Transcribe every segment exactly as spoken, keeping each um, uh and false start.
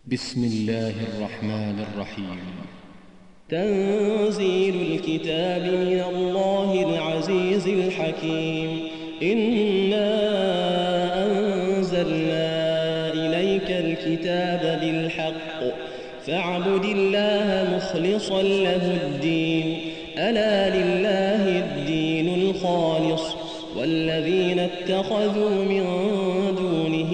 بسم الله الرحمن الرحيم. تنزيل الكتاب من الله العزيز الحكيم. إنا أنزلنا إليك الكتاب بالحق فاعبد الله مخلصا له الدين. ألا لله الدين الخالص والذين اتخذوا من دونه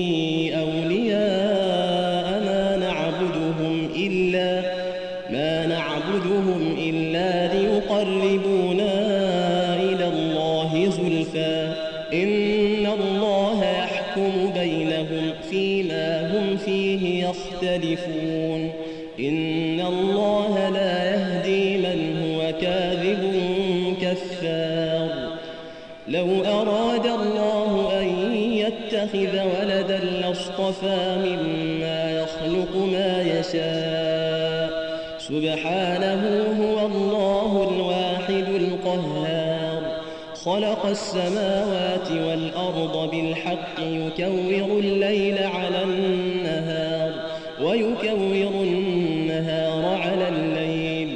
أولياء ما نعبدهم إلا ما نعبدهم إلا ليقربونا إلى الله زلفى إن الله يحكم بينهم فيما هم فيه يختلفون. إن الله لا يهدي من هو كاذب كفار. لو أراد الله أن يتخذ ولدا لاصطفى مما يخلق ما يشاء سبحانه هو الله الواحد القهار. خلق السماوات والأرض بالحق يكور الليل على النهار ويكور النهار على الليل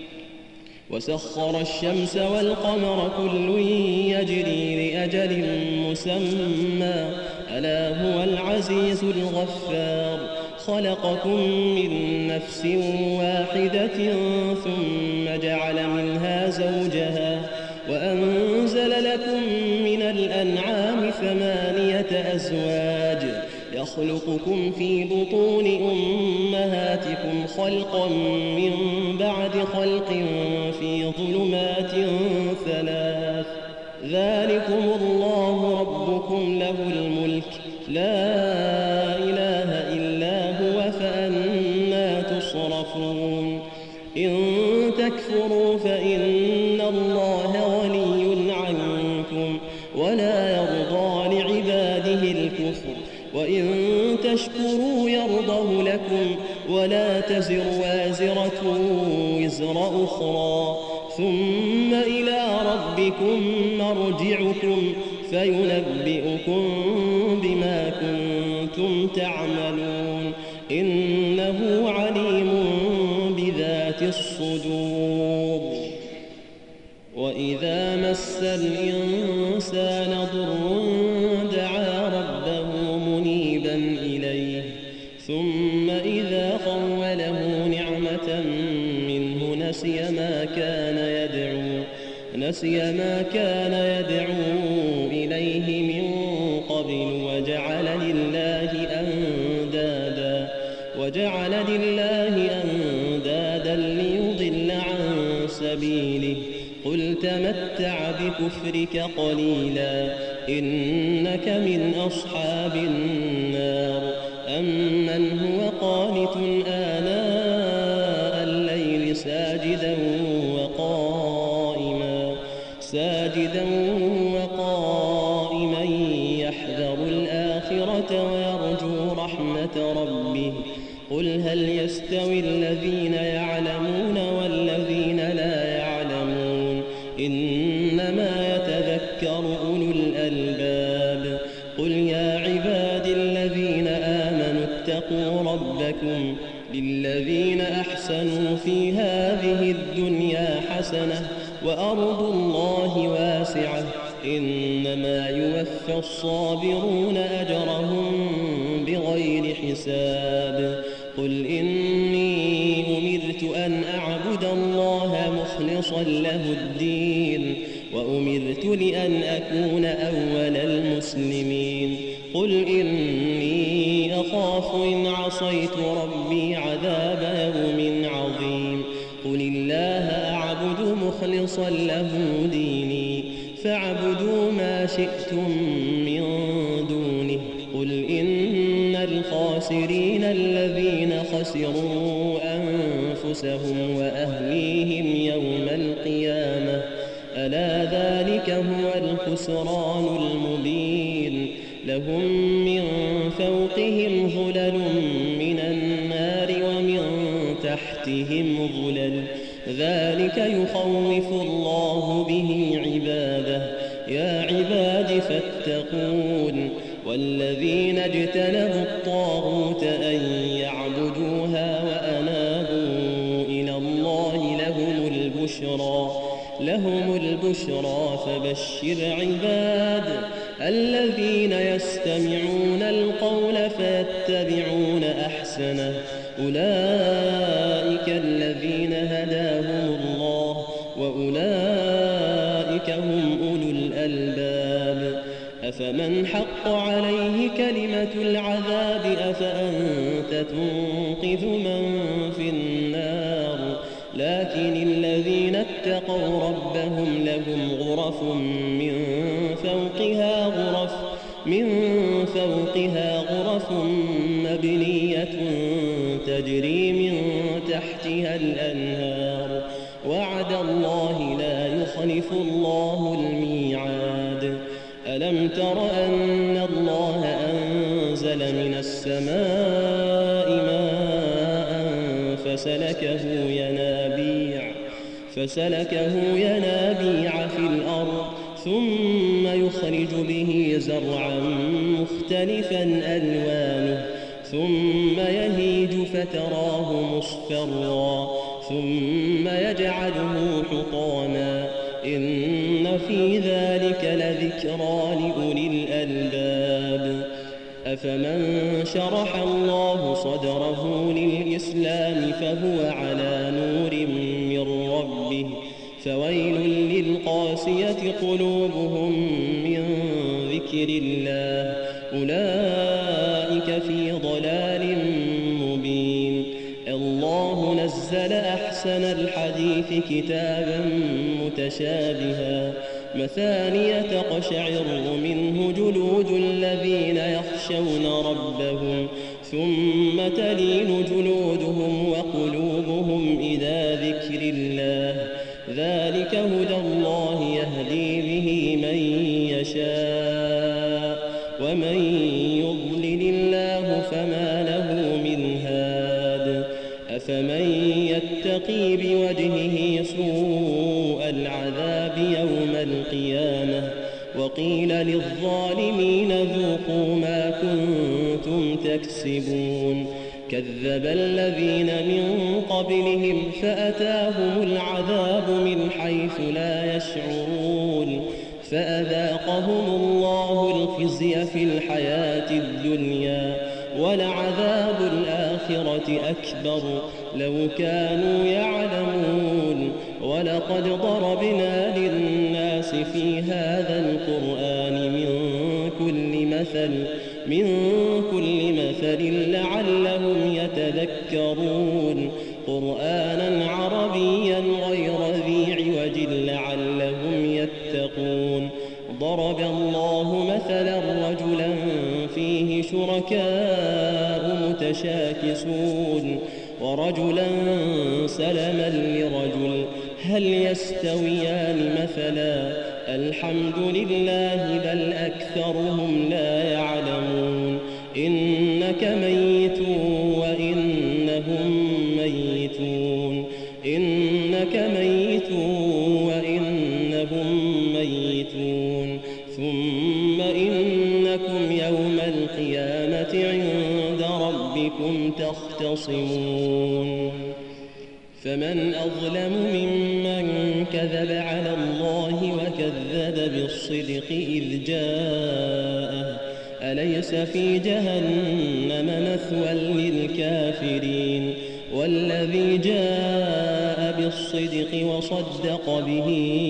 وسخر الشمس والقمر كل يجري لأجل مسمى ألا هو العزيز الغفار. خلقكم من نفس واحدة ثم جعل منها زوجها وأنزل لكم من الأنعام ثمانية أزواج يخلقكم في بطون أمهاتكم خلقا من بعد خلق في ظلمات ثلاث. ذلكم الله ربكم له الملك لا إله إلا هو فأنى تصرفون. إن تكفروا فإن الله غني عنكم ولا يرضى لعباده الكفر وإن تشكروا يرضه لكم ولا تزر وازرة وزر أخرى ثم إلى ربكم مرجعكم فينبئكم بما كنتم تعملون. إنه عليم بذات الصدور. وإذا مس الإنسان ضر دعا ربه منيبا إليه ثم إذا خوله نعمة منه نسي ما كان يدعو نسي ما كان يدعو إليه من قبل وجعل لله أندادا وجعل لله أندادا ليضل عن سبيله. قل تمتع بكفرك قليلا إنك من أصحاب النار. أمن هو قانت آناء الليل ساجدا وقائما ساجدا وقائما يحذر الآخرة ويرجو رحمة ربه. قل هل يستوي الذين يعلمون والذين لا يعلمون إنما يتذكر أولو الألباب. قل يا عباد الذين آمنوا اتقوا ربكم للذين أحسنوا في هذه الدنيا حسنة وأرض الله واسعة إنما يوفى الصابرون أجرهم بغير حساب. قل إني أمرت أن أعبد الله مخلصا له الدين وأمرت لأن أكون أول المسلمين. قل إني أخاف إن عصيت ربي عذاب يوم عظيم. قل الله أعبد مخلصا له ديني فاعبدوا ما شئتم من دونه. قل إن الخاسرين الذين خسروا أنفسهم وأهليهم يوم القيامة ألا ذلك هو الخسران المبين. لهم من فوقهم ظلل من النار ومن تحتهم ظلل ذلك يخوف الله به عباده. يا عباد فاتقون. والذين اجتنبوا الطاغوت أن يعبدوا البشرى فبشر عباد الذين يستمعون القول فيتبعون أحسنه أولئك الذين هداهم الله وأولئك هم أولو الألباب أفمن حق عليه كلمة العذاب أفأنت تنقذ من في النار لكن الذين اتقوا ربهم لهم غرف من فوقها غرف من فوقها غرف مبنية تجري من تحتها الأنهار وعد الله لا يخلف الله الميعاد ألم تر أن الله أنزل من السماء ماء فسلكه ينابيع فسلكه ينابيع في الأرض ثم يخرج به زرعا مختلفا ألوانه ثم يهيج فتراه مصفرا ثم يجعله حطاما إن في ذلك لذكرى لأولي الألباب أفمن شرح الله صدره للإسلام فهو على نور من ربه فويل للقاسية قلوبهم من ذكر الله أولئك في ضلال مبين الله نزل أحسن الحديث كتابا متشابها مثانية تقشعر منه جلود الذين يخشون ربهم ثم تلين جلودهم وقلوبهم إلى ذكر الله ذلك هدى الله يهدي به من يشاء ومن يضلل الله فما له من هاد أفمن يتقي بوجهه سوء العذاب يوم القيامة وقيل للظالمين ذوقوا ما كنتم تكسبون كذب الذين من قبلهم فأتاهم العذاب من حيث لا يشعرون فأذاقهم الله الخزي في الحياة الدنيا ولعذاب الآخرة أكبر لو كانوا يعلمون ولقد ضربنا للناس في هذا القرآن من كل مثل من كل مثل لعلهم يتذكرون قرآنا عربيا غير ذي عوج لعلهم يتقون ضرب الله مثلا رجلا فيه شركاء متشاكسون ورجلا سلما لرجل هل يستويان مثلا الحمد لله بل أكثرهم لا يعلمون إنك ميت وإنهم ميتون إنك ميت وإنهم ميتون ثم إنكم يوم القيامة عند ربكم تختصمون فمن أظلم ممن كذب على الله وكذب بالصدق إذ جاءه أليس في جهنم مثوى للكافرين والذي جاء بالصدق وصدق به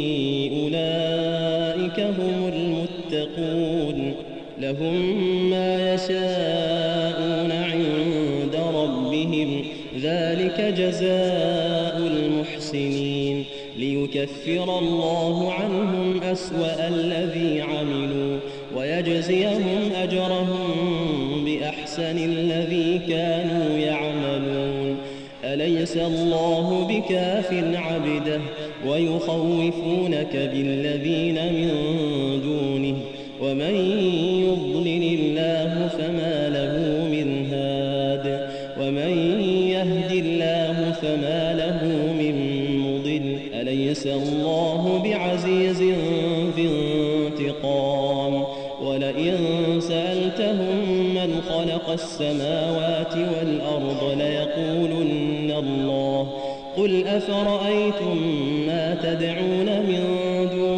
أولئك هم المتقون لهم ما يشاءون عند ربهم ذلك جزاء المحسنين ليكفر الله عنهم أسوأ الذي عملوا ويجزيهم أجرهم بأحسن الذي كانوا يعملون أليس الله بكاف عبده ويخوفونك بالذين من دونه ومن يضلل الله فما له من هاد ومن يهد الله فما له من مضل أليس الله بعزيز ذي انتقام ولئن سألتهم من خلق السماوات والأرض ليقولن الله قل أفرأيتم ما تدعون من دون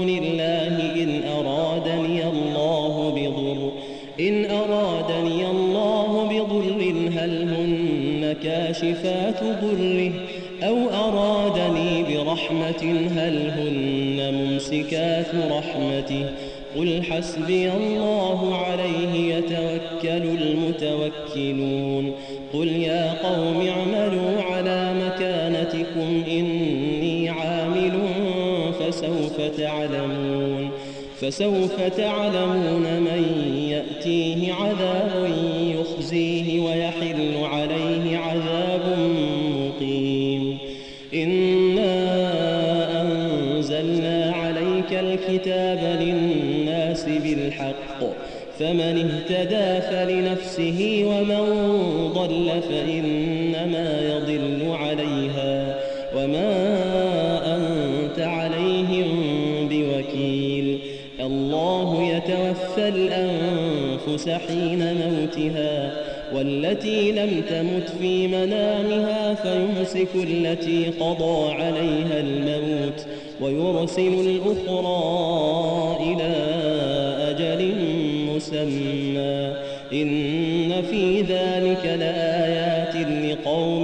هل هن كاشفات ضره أو أرادني برحمة هل هن ممسكات رحمته قل حسبي الله عليه يتوكل المتوكلون قل يا قوم اعملوا على مكانتكم إني عامل فسوف تعلمون فسوف تعلمون من يأتيه عذاب يخزيه ويحل عليه عذاب مقيم إنا أنزلنا عليك الكتاب للناس بالحق فمن اهتدى فلنفسه ومن ضل فإنما يضل عليها وما أنت عليهم بوكيل الله يتوفى الأنفس حين موتها والتي لم تمت في منامها فيمسك التي قضى عليها الموت ويرسل الأخرى إلى أجل مسمى إن في ذلك لآيات لقوم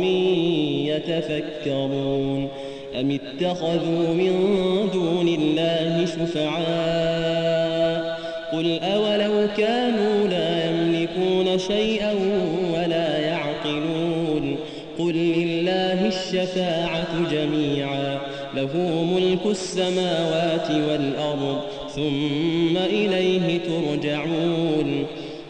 يتفكرون أم اتخذوا من دون الله شفعاء قل أولو كانوا لا يملكون شيئا ولا يعقلون قل لله الشفاعة جميعا له ملك السماوات والأرض ثم إليه ترجعون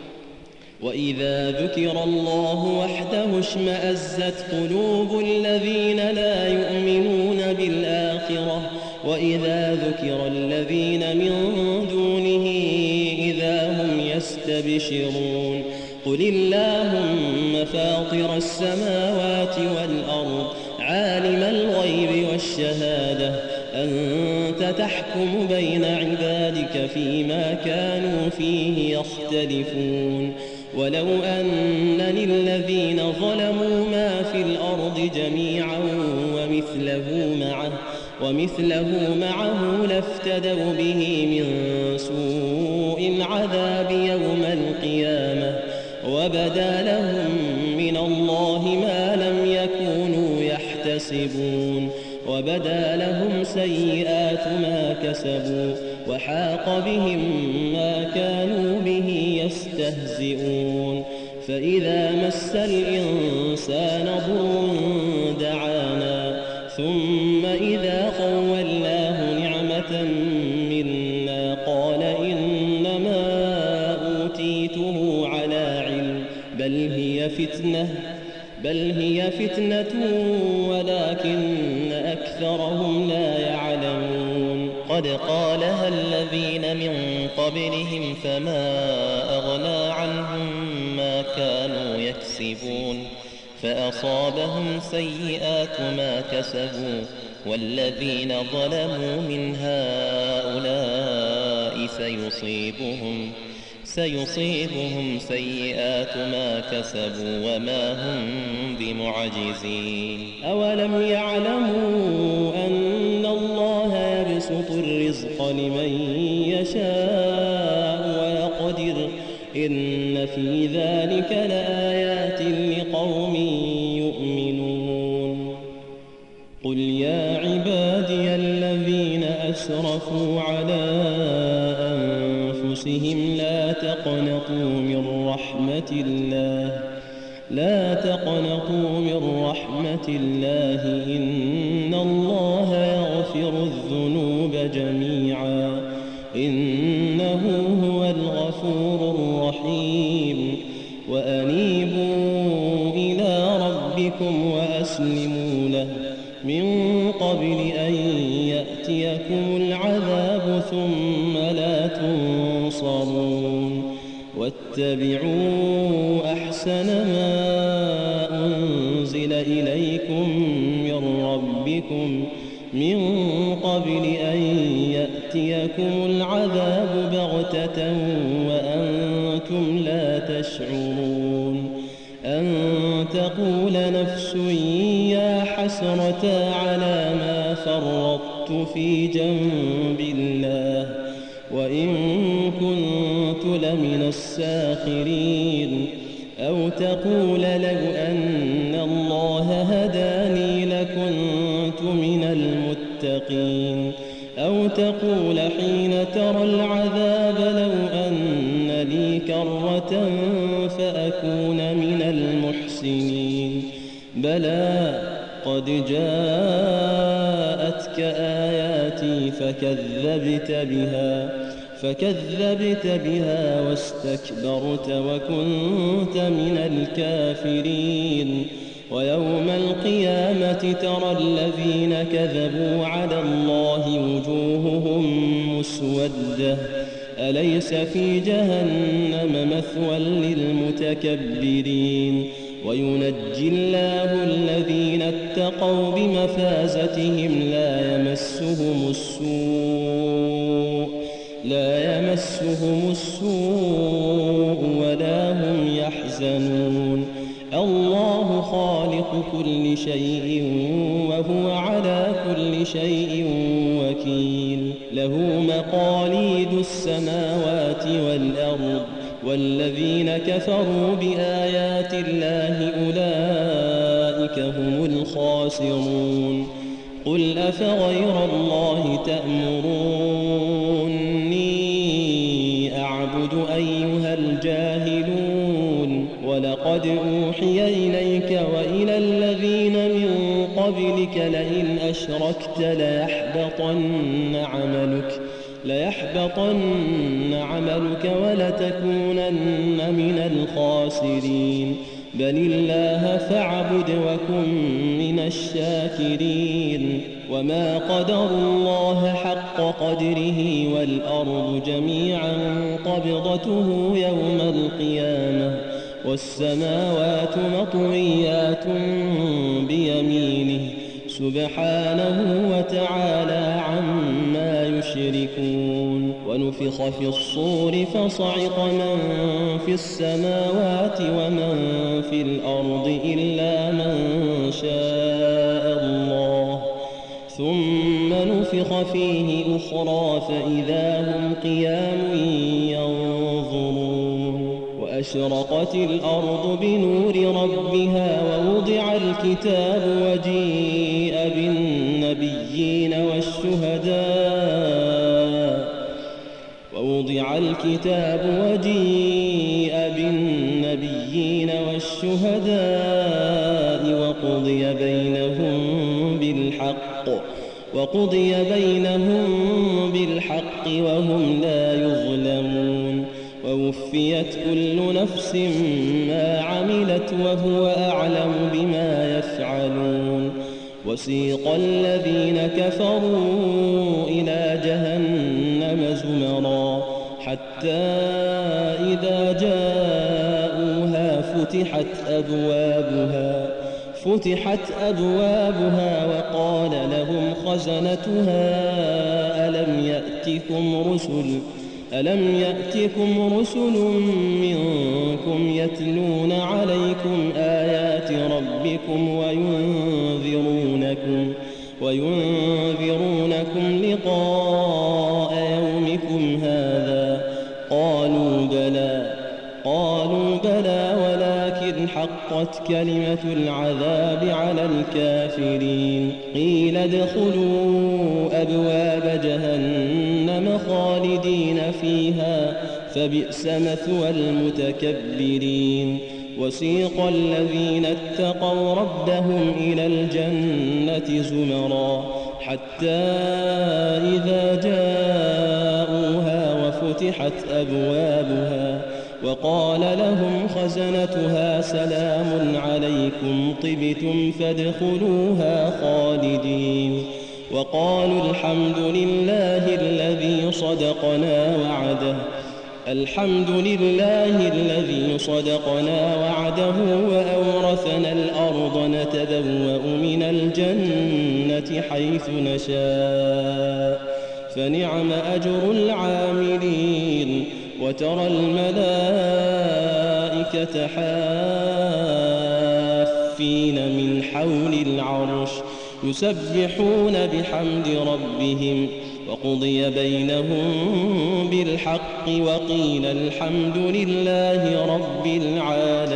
وإذا ذكر الله وحده اشمأزت قلوب الذين لا يؤمنون بالآخرة وإذا ذكر الذين من دونه إذا هم يستبشرون قل اللهم فاطر السماوات والأرض عالم الغيب والشهادة أنت تحكم بين عبادك فيما كانوا فيه يختلفون ولو أن للذين ظلموا ما في الأرض جميعا ومثله معه ومثله معه لافتدوا به من سوء العذاب يوم القيامة وبدا لهم من الله ما لم يكونوا يحتسبون وبدا لهم سيئات ما كسبوا وحاق بهم ما كانوا به يستهزئون فإذا مس الإنسان ضر دعانا ثم إذا خولناه نعمة منا قال إنما أوتيته على علم بل هي فتنة بل هي فتنة ولكن أكثرهم لا يعلمون قد قالها الذين من قبلهم فما أغنى عنهم ما كانوا يكسبون فأصابهم سيئات ما كسبوا والذين ظلموا من هؤلاء سيصيبهم سيصيبهم سيئات ما كسبوا وما هم بمعجزين أولم يعلموا أن الله يبسط الرزق لمن يشاء ويقدر إن في ذلك لآيات لقوم يؤمنون قل يا عبادي الذين أسرفوا على أنفسهم لا تقنطوا من رحمة الله لا تقنطوا من رحمة الله إن الله يغفر الذنوب جميعا إنه هو الغفور الرحيم وأنيبوا إلى ربكم وأسلموا له من قبل أن يأتيكم العذاب ثم لا تنصرون واتبعوا أحسن ما أنزل إليكم من ربكم من قبل أن يأتيكم العذاب بغتة وأنتم لا تشعرون أن تقول نفس يا حسرة على ما فرطت في جنب الله وإن كنت لمن الساخرين أو تقول لو أن الله هداني لكنت من المتقين أو تقول حين ترى العذاب لو أن لي كرة فأكون من المحسنين بلى قد جاءتك آياتي فكذبت بها فكذبت بها واستكبرت وكنت من الكافرين ويوم القيامة ترى الذين كذبوا على الله وجوههم مسودة أليس في جهنم مثوى للمتكبرين وينجي الله الذين اتقوا بمفازتهم لا يمسهم السوء لا يمسهم السوء ولا هم يحزنون الله خالق كل شيء وهو على كل شيء وكيل له مقاليد السماوات والأرض والذين كفروا بآيات الله أولئك هم الخاسرون قل أفغير الله تأمروني أعبد أيها الجاهلون ولقد أوحي إليك وإلى الذين من قبلك لئن أشركت ليحبطن عملك ليحبطن عملك ولتكونن من الخاسرين بل الله فاعبد وكن من الشاكرين وما قدروا الله حق قدره والأرض جميعا قبضته يوم القيامة والسماوات مطويات بيمينه سبحانه وتعالى عما يشركون ونفخ في الصور فصعق من في السماوات ومن في الأرض إلا من شاء الله ثم نفخ فيه أخرى فإذا هم قيام ينظرون وأشرقت الأرض بنور ربها ووضع الكتاب وجيء بالنبيين والشهداء ووضع الكتاب وجيء بالنبيين والشهداء وقضي بينهم بالحق وقضي بينهم بالحق وهم لا يظلمون ووفيت كل نفس ما عملت وهو أعلم بما يفعلون وسيق الذين كفروا إلى جهنم زمرا حتى إذا جاءوها فتحت أبوابها فتحت أبوابها وقال لهم خزنتها ألم يأتكم رسل ألم يأتكم رسل منكم يتلون عليكم آيات ربكم وينذرونكم وينذرونكم لقاء يومكم هذا قالوا بلى قالوا بلى ولكن حقت كلمة العذاب على الكافرين قيل ادخلوا أبواب جهنم خالدين فيها فبئس مثوى المتكبرين وسيق الذين اتقوا ربهم إلى الجنة زمرا حتى إذا جاءوها وفتحت أبوابها وقال لهم خزنتها سلام عليكم طبتم فادخلوها خالدين وقالوا الحمد لله الذي صدقنا وعده الحمد لله الذي صدقنا وعده وأورثنا الأرض نتبوأ من الجنة حيث نشاء فنعم أجر العاملين وترى الملائكة حافين من حول العرش يسبحون بحمد ربهم وقضي بينهم بالحق وقيل الحمد لله رب العالمين.